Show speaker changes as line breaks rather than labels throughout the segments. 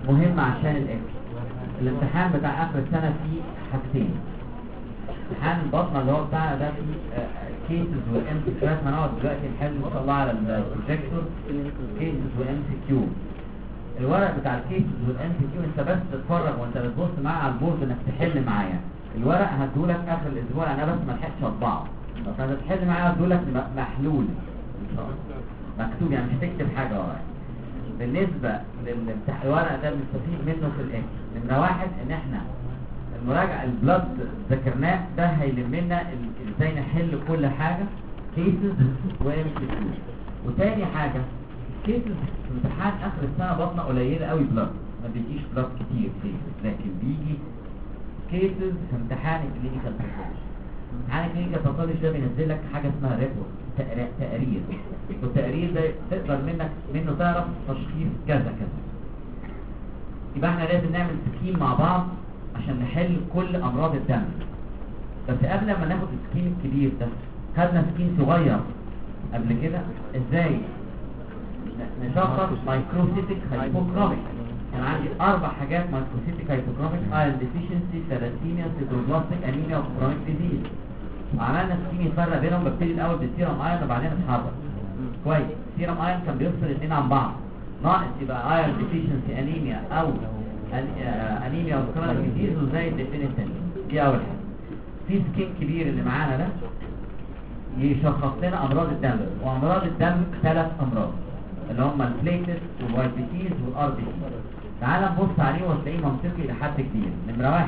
مهم عشان الاكل. الامتحان بتاع اخر السنه فيه حاجتين. امتحان البطنه اللي هو بتاعنا ده فيه كيسز والام سي كيو. هنقعد دلوقتي نحل ان شاء الله على البروجيكتور كيسز والام سي كيو. الورق بتاع الكيسز والام سي كيو انت بس تتفرج وانت بتبص معايا على البورد انك تحل معايا. الورق هديهولك اخر الاسبوع، انا بس ما لحقتش اطبعه، فانت تحل معايا هديهولك محلول ان شاء الله مكتوب، يعني مش هتكتب حاجه ورايا. بالنسبه للورق ده بنستفيد منه في الاكل. نمره واحد ان احنا المراجعه البلاد ذاكرناه، ده هيلم لنا ازاي نحل كل حاجه كيسز وام سي كيو. وتاني حاجه كيسز في امتحان اخر السنه بطنه قليله قوي بلاد، ما بيجيش بلاد كتير كيسز، لكن بيجي كيسز في امتحان الكلينيكال باثولوجي. امتحان الكلينيكال باثولوجي ده بينزل لك حاجه اسمها ريبورت، تقرير. والتقرير ده تقدر منه تعرف تشخيص كذا كذا. يبقى احنا لازم نعمل سكيم مع بعض عشان نحل كل امراض الدم. بس قبل ما ناخد السكيم الكبير ده خدنا سكيم صغير قبل كده، ازاي نشخص مايكروسيتيك هايبوكروميك. كان عندي 4 حاجات: مايكروسيتيك هايبوكروميك، ايرون ديفيشنسي، ثلاسيميا، سيدروبلاستيك انيميا، وكرونيك ديزيز. وعملنا سكيم يفرق بينهم. ببتدي الاول بالسيرم ايرون وبعدين اتحرك كويس. السيرم ايرون كان بيفصل الاثنين عن بعض، ناقص يبقى ايرون ديفيشنسي انيميا او انيميا وكرونيك ديزيز وزي الديفينيشن. دي اول حاجه. في سكيم كبير اللي معانا ده يشخص لنا امراض الدم. وامراض الدم 3 امراض اللي هم البليتس والوايت بي تيز والار بي تي. تعال نبص عليه وتلاقيه منطقي لحد كبير. نمره 1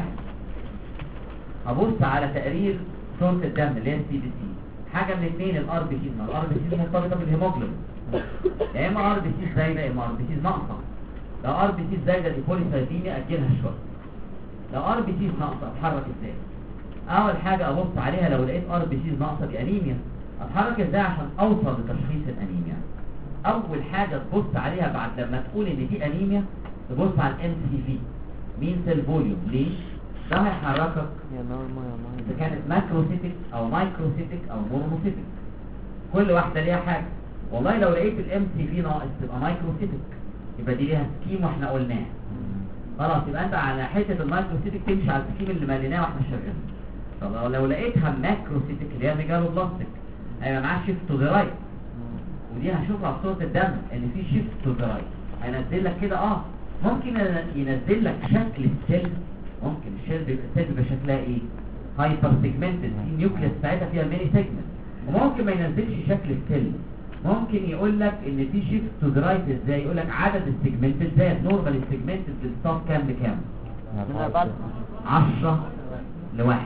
هبص على تقرير صورة الدم اللي هي السي بي سي. حاجه من الاثنين، الار بي تيز. الار بي تيز مرتبطه بالهيموجلوبين، يا اما ار بي تيز زايده يا اما ار بي تيز ناقصه. لو ار بي تيز زايده دي بوليسايتيميا، اجلها شويه. لو ار بي تيز ناقصه اتحرك ازاي؟ اول حاجه ابص عليها لو لقيت ار بي تيز ناقصه دي انيميا. اتحرك ازاي عشان اوصل لتشخيص الانيميا؟ اول حاجه تبص عليها بعد لما تقول ان دي انيميا، تبص على الام سي في، مين سيل فوليوم. ليه؟ ده هيحركك اذا كانت ماكروسيتك او مايكروسيتك او مونوسيتك. كل واحده ليها حاجه. والله لو لقيت الام سي في ناقص تبقى مايكروسيتك، يبقى دي ليها سكيم واحنا قلناه. خلاص يبقى انت على حته المايكروسيتك تمشي على السكيم اللي ماليناه واحنا شغالين. طب لو لقيتها ماكروسيتك اللي هي ميجالوبلاستيك، هيبقى معاها شيفت تو ذا رايت. ودي هشوفها في صوره الدم ان في شيفت تو ذا رايت. هينزل لك كده ممكن ينزل لك شكل السيل. ممكن السيل بيبقى شكلها ايه؟ هايبر سيجمنتد، النيوكليس بتاعتها فيها ميني سيجمنت. وممكن ما ينزلش شكل السيل، ممكن يقول لك ان في شيفت تو ذا رايت. ازاي؟ يقول لك عدد السيجمنتد زاد. نورمال السيجمنتد بالصف كام بكام؟
من
10 ل1.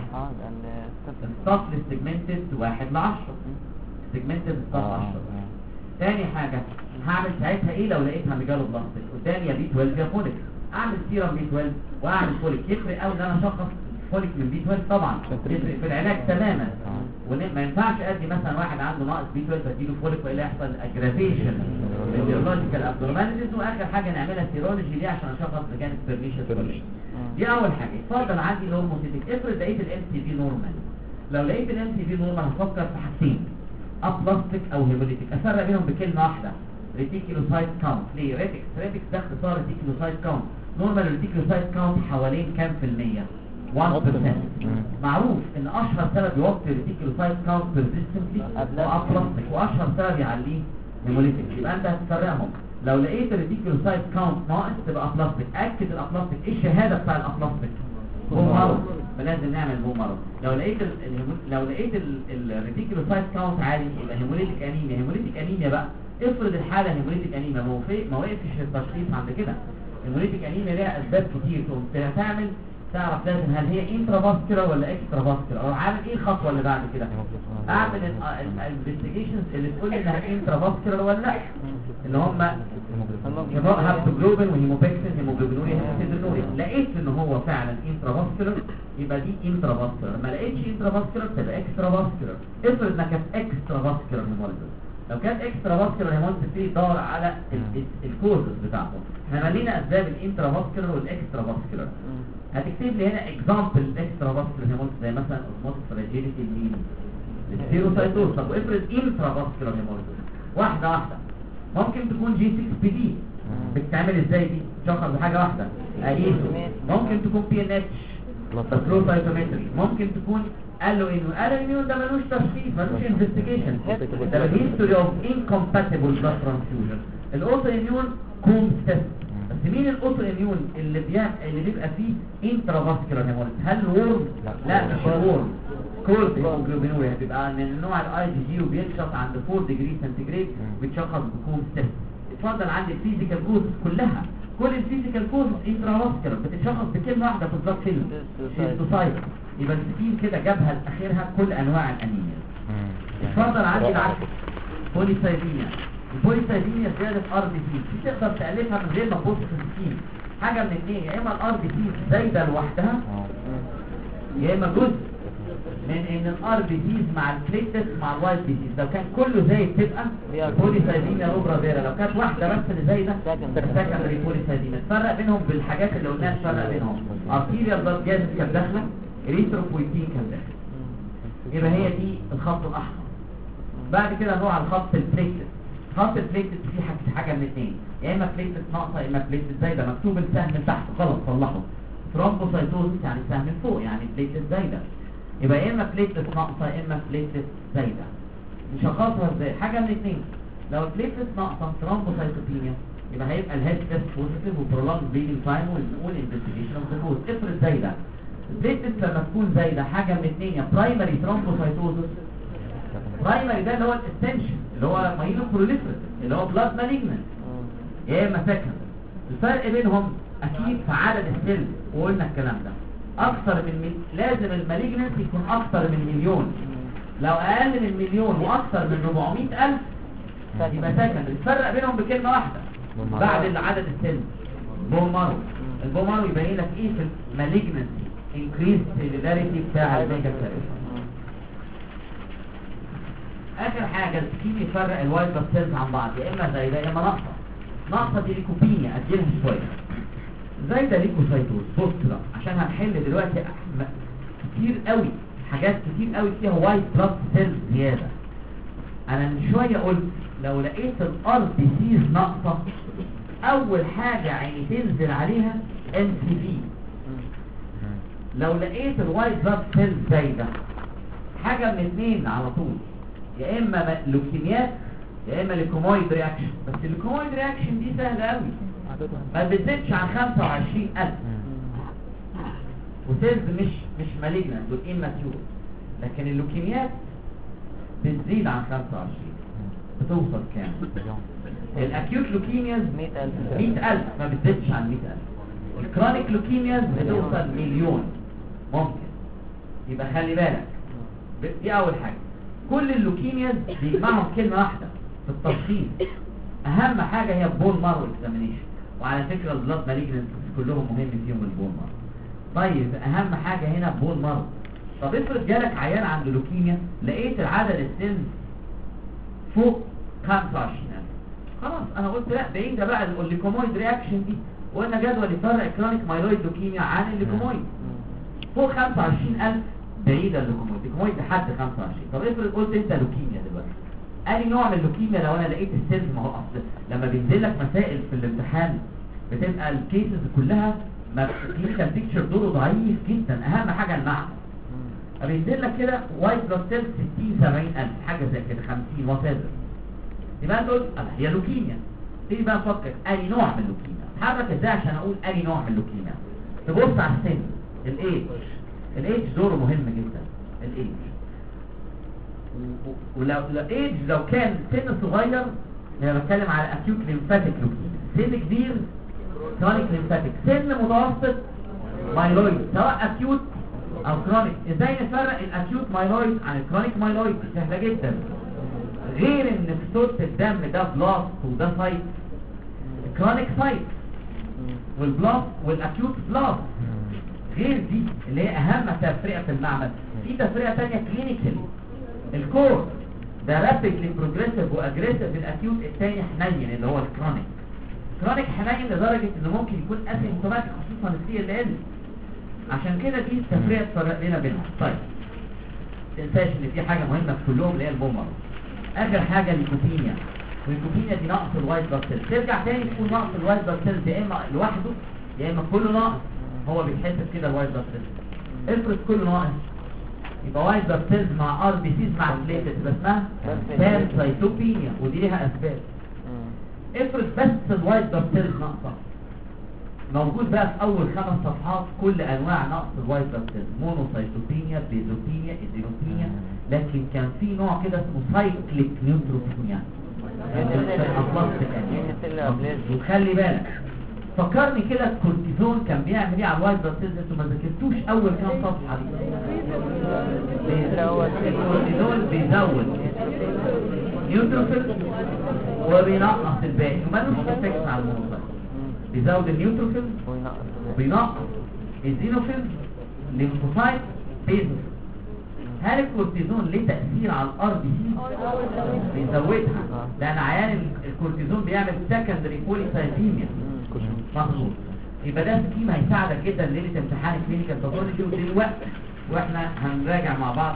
الصف للسيجمنتد 1 ل10. سيجمنتد الصف 10. تاني حاجه هعمل ساعتها ايه لو لقيتها ميجالوبلاستيك؟ قدامي يا بي 12 يا فوليك. اعمل سيرم بي 12 واعمل فوليك. يفرق قوي ان انا اشخص فوليك من بي 12 طبعا، يفرق في العلاج تماما. وما ينفعش ادي مثلا واحد عنده ناقص بي 12 اديله فوليك والا يحصل اجرافيشن للنيورولوجيكال ابنورماليتيز. واخر حاجه نعملها سيرولوجي دي عشان اشخص اذا كانت بيرنيشس فوليك. دي اول حاجه. اتفضل عندي نورموسيتك. افرض لقيت الام سي في نورمال. لو لقيت الام سي في نورمال هفكر في حاجتين: ابلاستيك او هيموليتيك. افرق بينهم بكلمه واحده: ريتيكولوسايت كاونت. ليه ريتكس ده اختصار ريتيكولوسايت كاونت. نورمال ريتيكولوسايت كاونت حوالين كام في المية؟ 1%. معروف ان اشهر سبب يوطي الريتيكولوسايت كاونت بيرسيستنتلي وابلاستيك، واشهر سبب يعليه هيموليتيك. يبقى انت هتفرقهم. لو لقيت الريتيكولوسايت كاونت ناقص تبقى ابلاستيك. اكد الابلاستيك. ايه الشهاده بتاع الابلاستيك؟ بوم مارو. فلازم نعمل بوم مارو. لو لقيت الريتيكولوسايت كاونت عالي يبقى هيموليتيك انيميا. هيموليتيك انيميا بقى افرض الحاله هيموليتيك انيميا ما وقفش التشخيص عند كده. هيموليتيك انيميا ليها اسباب كتير. تقوم تعرف لازم هل هي انترافاسكولار ولا اكسترا فاسكولار، او عامل ايه الخطوه اللي بعد كده؟ اعمل الانفستيجيشنز اللي تقول لي انها انترافاسكولار ولا لا، اللي هم هيموجلوبين وهيموبكسين هيموجلوبينوريا هيموسيدرينوريا. لقيت ان هو فعلا انترافاسكولار يبقى دي انترافاسكولار. ما لقيتش انترافاسكولار تبقى اكسترا فاسكولار. افرض انها كانت اكسترا فاسكولار هيموليزيس. لو كانت اكسترا فاسكولار هيموليزيس تبتدي تدور على الكوزز بتاعته. احنا مالينا اسباب الانترافاسكولار والاكسترا فاسكولار. هتكتب لي هنا اكزامبل اكسترا فاسكولار هيموليزيس زي مثلا اوزموتيك فراجيليتي المين السيروسايتوز. طب افرض انترا فاسكولار هيموليزيس. واحده ممكن تكون جي 6 بي دي. بتتعمل ازاي دي؟ تشخص بحاجه واحده ايزو، ممكن تكون بي ان اتش فلو سايتومتري، ممكن تكون قالوا انه ده ملوش تشخيص، ملوش انفستيجيشن، ده الهيستوري اوف انكومباتبل بلاد ترانسفيوجن. الاوتو اميون كومز تيست. بس مين الاوتو اميون اللي بيبقى فيه انترافاسكولار هيموليز؟ هل وورم؟ لا مش وورم، كولد هيموجلوبينوريا، بيبقى من النوع الاي جي جي وبينشط عند 4 ديجري سنتيجريد وبيتشخص بكومز تيست. اتفضل عندي الفيزيكال كوزز كلها، كل الفيزيكال كوزز انترافاسكولار بتتشخص بكلمه واحده في البلاد فيلم هيستوسايت. يبقى السكين كده جابها لاخرها كل انواع الانيميا. اتفضل عندي العكس، بوليسايديميا. البوليسايديميا زياده ار بي سي، تقدر تالفها من غير ما تبص في السكين، حاجه من اثنين، يا اما الار بي سي زايده لوحدها، يا اما جزء من ان الار بي سيز مع البليتلت مع الوايت بي سيز. لو كان كله زايد تبقى بوليسايديميا روبرا فيرا، لو كانت واحده بس اللي زايده سكندري بوليسايديميا. نفرق بينهم بالحاجات اللي قلناها، نفرق بينهم ارتيريال بلاد جاز كانت داخله، اريثروبويتين كان داخل. يبقى هي دي الخط الاحمر. بعد كده نروح على الخط البليتلت. خط البليتلت فيه حاجه من اثنين، يا اما بليتلت ناقصه يا اما بليتلت زايده. مكتوب السهم تحت غلط صلحه، ثرومبوسايتوزس يعني السهم فوق يعني بليتلت زايده. يبقى يا اما بليتلت ناقصه يا اما بليتلت زايده. نشخصها ازاي؟ حاجه من اثنين، لو البليتلت ناقصه ثرومبوسايتوبينيا يبقى هيبقى الهيد تيست بوزيتيف وبرولونج بليدنج تايم ونقول انفستيجيشن اوف ذا كوز. افرض زايده البليتلت، لما تكون زايده حاجه من اثنين، يا برايمري ثرومبوسايتوزس، برايمري ده اللي هو الاستنشن اللي هو مايلو بروليفريتيف اللي هو بلاد مالجنت، يا اما سكند. الفرق بينهم اكيد في عدد السيل، وقلنا الكلام ده اكثر من لازم المالجنس يكون اكثر من مليون، لو اقل من مليون واكثر من 400,000 يبقى سكند. الفرق بينهم بكلمه واحده بعد عدد السيل، بون مارو. البون مارو يبين لك ايه في المالجنسي، انكريز سيلولاريتي بتاع الميجا سيل. اخر حاجه السكين يفرق الوايت بلاد سيلز عن بعض، يا اما زايده يا اما ناقصه. ناقصه دي ليكوبينيا، اديلها شويه. زايده ليكوسايتوز. بص بقى عشان هنحل دلوقتي كتير قوي، حاجات كتير قوي فيها وايت بلاد سيلز زياده. انا من شويه قلت لو لقيت الار بي سيز ناقصه اول حاجه عيني تنزل عليها ام سي في. لو لقيت الوايت بلاد سيلز زايده حاجه من اثنين على طول، يا اما لوكيميات يا اما ليكومويد رياكشن. بس الليكومويد رياكشن دي سهله قوي، ما بتزيدش عن 25,000 وسيلز مش مالجنت دول اماتيور. لكن اللوكيميات بتزيد عن 25، بتوصل كام؟ الاكيوت لوكيمياز 100,000 ما بتزيدش عن 100,000. الكرونيك لوكيمياز بتوصل مليون ممكن. يبقى خلي بالك دي اول حاجه. كل اللوكيمياز بيجمعهم كلمه واحده في التشخيص، اهم حاجه هي بون مارو اكزامينيشن. وعلى فكره البلاد مالجنس كلهم مهم فيهم البون مارو. طيب اهم حاجه هنا بون مارو. طب افرض جالك عيان عنده لوكيميا لقيت العدد السن فوق 25,000، خلاص انا قلت لا بعيده بقى الليكومويد رياكشن دي، وقلنا جدول يفرق كرونيك مايلويد لوكيميا عن الليكومويد. فوق 25,000 بعيده الليكومويد، الليكومويد لحد 25. طب افرض قلت انت لوكيميا دلوقتي، أي نوع من اللوكيميا لو انا لقيت السيلز؟ ما هو اصل لما بينزل لك مسائل في الامتحان بتبقى الكيسز كلها كلينيكال بيكتشر دوره ضعيف جدا، اهم حاجه المعنى. بينزل لك كده وايت بلاد سيلز 60-70,000 حاجه زي كده 50 وفاضل، يبقى تقول هي لوكيميا. تيجي بقى تفكر اي نوع من اللوكيميا، اتحرك ازاي عشان اقول اي نوع من اللوكيميا؟ تبص على السن، الايدج دوره مهم جدا. الايدج ولو الايدج لو كان سن صغير، انا بتكلم على اكيوت ليمفاتيك لوكيميا، سن كبير كرونيك ليمفاتيك، سن متوسط مايلويد سواء اكيوت او كرونيك. ازاي نفرق الاكيوت مايلويد عن الكرونيك مايلويد؟ سهله جدا. غير ان في صوره الدم ده بلاست وده سايت، الكرونيك سايت والبلاست والاكيوت بلاست، غير دي اللي هي اهم تفرقه في المعمل. في تفرقه ثانيه كلينيكال، الكور ده رابيدلي بروجريسيف واجريسيف، الاكيوت الثاني حنين اللي هو الكرونيك. كرونيك حنين لدرجه انه ممكن يكون اسيمتوماتيك خصوصا السي ال ال. عشان كده دي التفرقه تفرق لنا بينهم. طيب تنساش ان في حاجه مهمه في كلهم اللي هي البومر. اخر حاجه الليكوبينيا. ليكوبينيا دي نقص الوايت بلاد سيلز. ترجع تاني تقول نقص الوايت بلاد سيلز يا اما لوحده يا اما كله ناقص. هو بيتحسب كده الوايت بلاد سيلز. افرض كله ناقص يبقى وايت بلاد سيلز مع ار بي سيز مع بليتس بس اسمها بانسايتوبينيا ودي ليها اسباب. افرض بس الوايت بلاد سيلز ناقصه، موجود بقى في اول 5 صفحات كل انواع نقص الوايت بلاد سيلز، مونوسايتوبينيا، بيزوبينيا، ايزينوبينيا، لكن كان في نوع كده اسمه سايكليك نيوتروبينيا. وخلي بالك فكرني كده الكورتيزون كان بيعمل ايه على الوايت بلاد سيلز؟ انتوا ما ذاكرتوش اول كام صفحه دي. الكورتيزون بيزود نيوتروفيل وبينقص الباقي ومالوش افكت على الموضوع. بيزود النيوتروفيل وبينقص الزينوفيل ليمفوسايت بيزوفيل. هل الكورتيزون ليه تأثير على الار بي سي؟ بيزودها لان عيان الكورتيزون بيعمل سكندري بوليسايثيميا. مظبوط. يبقى ده سكيم هيساعدك جدا ليله امتحان الكلينيكال باثولوجي ودلوقتي واحنا هنراجع مع بعض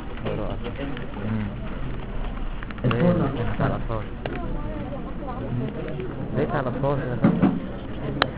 ليه على الأطفال؟